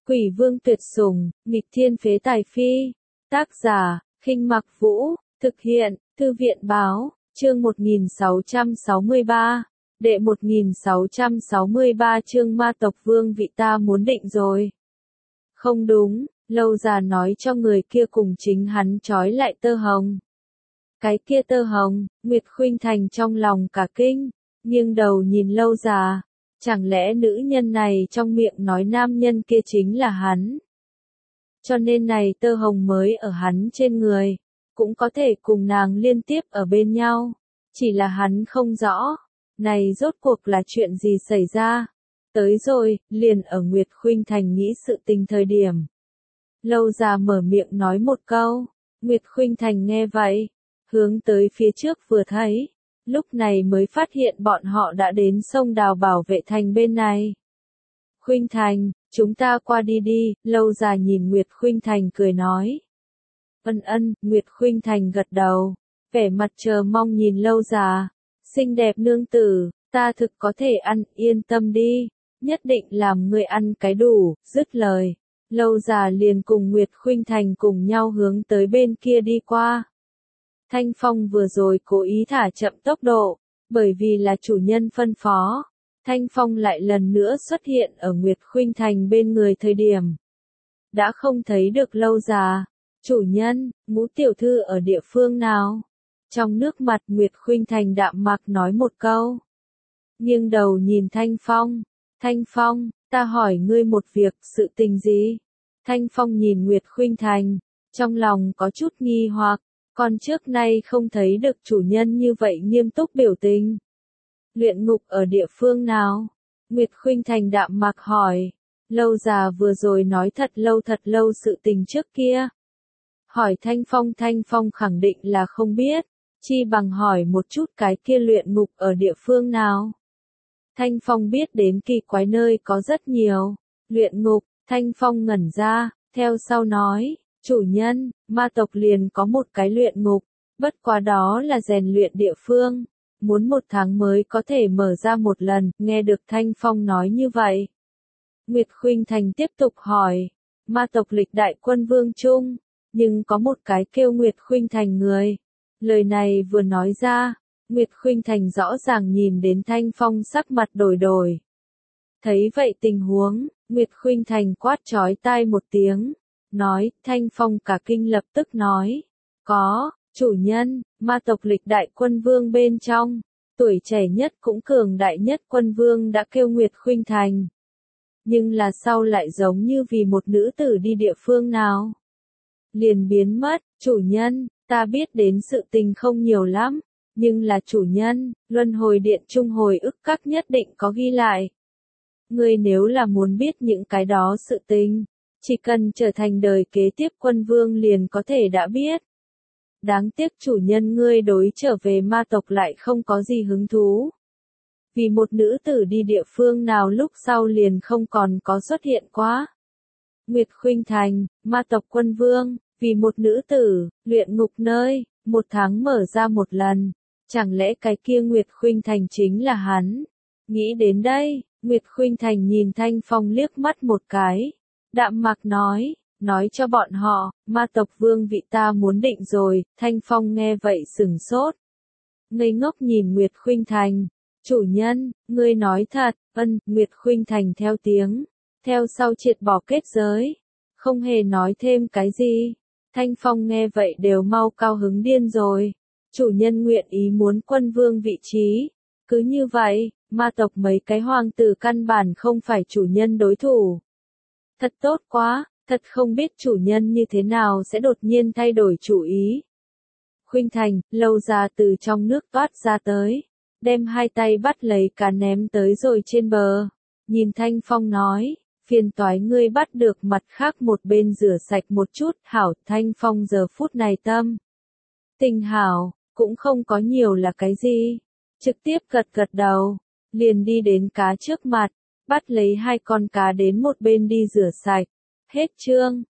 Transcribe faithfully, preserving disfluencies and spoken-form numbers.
Quỷ vương tuyệt sủng, nghịch thiên phế tài phi. Tác giả, Khinh Mặc Vũ, thực hiện, Thư viện báo, chương một nghìn sáu trăm sáu mươi ba. Đệ một nghìn sáu trăm sáu mươi ba chương ma tộc vương vị ta muốn định rồi. Không đúng, Lâu Già nói cho người kia cùng chính hắn trói lại tơ hồng. Cái kia tơ hồng, Nguyệt Khuynh Thành trong lòng cả kinh, nghiêng đầu nhìn Lâu Già. Chẳng lẽ nữ nhân này trong miệng nói nam nhân kia chính là hắn? Cho nên này tơ hồng mới ở hắn trên người, cũng có thể cùng nàng liên tiếp ở bên nhau. Chỉ là hắn không rõ, này rốt cuộc là chuyện gì xảy ra. Tới rồi, liền ở Nguyệt Khuynh Thành nghĩ sự tình thời điểm. Lâu Già mở miệng nói một câu, Nguyệt Khuynh Thành nghe vậy, hướng tới phía trước vừa thấy. Lúc này mới phát hiện bọn họ đã đến sông Đào bảo vệ thành bên này. Khuynh Thành, chúng ta qua đi đi, Lâu Già nhìn Nguyệt Khuynh Thành cười nói. Ân ân, Nguyệt Khuynh Thành gật đầu, vẻ mặt chờ mong nhìn Lâu Già. Xinh đẹp nương tử, ta thực có thể ăn, yên tâm đi, nhất định làm ngươi ăn cái đủ, dứt lời. Lâu Già liền cùng Nguyệt Khuynh Thành cùng nhau hướng tới bên kia đi qua. Thanh Phong vừa rồi cố ý thả chậm tốc độ, bởi vì là chủ nhân phân phó. Thanh Phong lại lần nữa xuất hiện ở Nguyệt Khuynh Thành bên người thời điểm. Đã không thấy được Lâu Già. Chủ nhân, Ngũ tiểu thư ở địa phương nào? Trong nước mặt Nguyệt Khuynh Thành đạm mạc nói một câu. Nghiêng đầu nhìn Thanh Phong. Thanh Phong, ta hỏi ngươi một việc, sự tình gì? Thanh Phong nhìn Nguyệt Khuynh Thành, trong lòng có chút nghi hoặc. Còn trước nay không thấy được chủ nhân như vậy nghiêm túc biểu tình. Luyện ngục ở địa phương nào? Nguyệt Khuynh Thành đạm mạc hỏi. Lâu Già vừa rồi nói thật lâu thật lâu sự tình trước kia. Hỏi Thanh Phong, Thanh Phong khẳng định là không biết, chi bằng hỏi một chút cái kia luyện ngục ở địa phương nào. Thanh Phong biết đến kỳ quái nơi có rất nhiều. Luyện ngục, Thanh Phong ngẩn ra, theo sau nói. Chủ nhân, ma tộc liền có một cái luyện ngục, bất quá đó là rèn luyện địa phương, muốn một tháng mới có thể mở ra một lần, nghe được Thanh Phong nói như vậy. Nguyệt Khuynh Thành tiếp tục hỏi, ma tộc lịch đại quân vương chung, nhưng có một cái kêu Nguyệt Khuynh Thành người. Lời này vừa nói ra, Nguyệt Khuynh Thành rõ ràng nhìn đến Thanh Phong sắc mặt đổi đổi. Thấy vậy tình huống, Nguyệt Khuynh Thành quát chói tai một tiếng. Nói, Thanh Phong cả kinh lập tức nói, có, chủ nhân, ma tộc lịch đại quân vương bên trong, tuổi trẻ nhất cũng cường đại nhất quân vương đã kêu Nguyệt Khuynh Thành. Nhưng là sau lại giống như vì một nữ tử đi địa phương nào. Liền biến mất, chủ nhân, ta biết đến sự tình không nhiều lắm, nhưng là chủ nhân, luân hồi điện trung hồi ức các nhất định có ghi lại. Ngươi nếu là muốn biết những cái đó sự tình, chỉ cần trở thành đời kế tiếp quân vương liền có thể đã biết. Đáng tiếc chủ nhân ngươi đối trở về ma tộc lại không có gì hứng thú. Vì một nữ tử đi địa phương nào lúc sau liền không còn có xuất hiện quá. Nguyệt Khuynh Thành, ma tộc quân vương, vì một nữ tử, luyện ngục nơi, một tháng mở ra một lần. Chẳng lẽ cái kia Nguyệt Khuynh Thành chính là hắn? Nghĩ đến đây, Nguyệt Khuynh Thành nhìn Thanh Phong liếc mắt một cái. Đạm mạc nói, nói cho bọn họ, ma tộc vương vị ta muốn định rồi. Thanh Phong nghe vậy sửng sốt. Ngây ngốc nhìn Nguyệt Khuynh Thành. Chủ nhân, ngươi nói thật, ân, Nguyệt Khuynh Thành theo tiếng. Theo sau triệt bỏ kết giới. Không hề nói thêm cái gì. Thanh Phong nghe vậy đều mau cao hứng điên rồi. Chủ nhân nguyện ý muốn quân vương vị trí. Cứ như vậy, ma tộc mấy cái hoàng tử căn bản không phải chủ nhân đối thủ. Thật tốt quá, thật không biết chủ nhân như thế nào sẽ đột nhiên thay đổi chủ ý. Khuynh Thành, Lâu Già từ trong nước toát ra tới, đem hai tay bắt lấy cá ném tới rồi trên bờ. Nhìn Thanh Phong nói, phiền toái ngươi bắt được mặt khác một bên rửa sạch một chút, hảo. Thanh Phong giờ phút này tâm tình hảo, cũng không có nhiều là cái gì, trực tiếp gật gật đầu, liền đi đến cá trước mặt. Bắt lấy hai con cá đến một bên đi rửa sạch. Hết chương.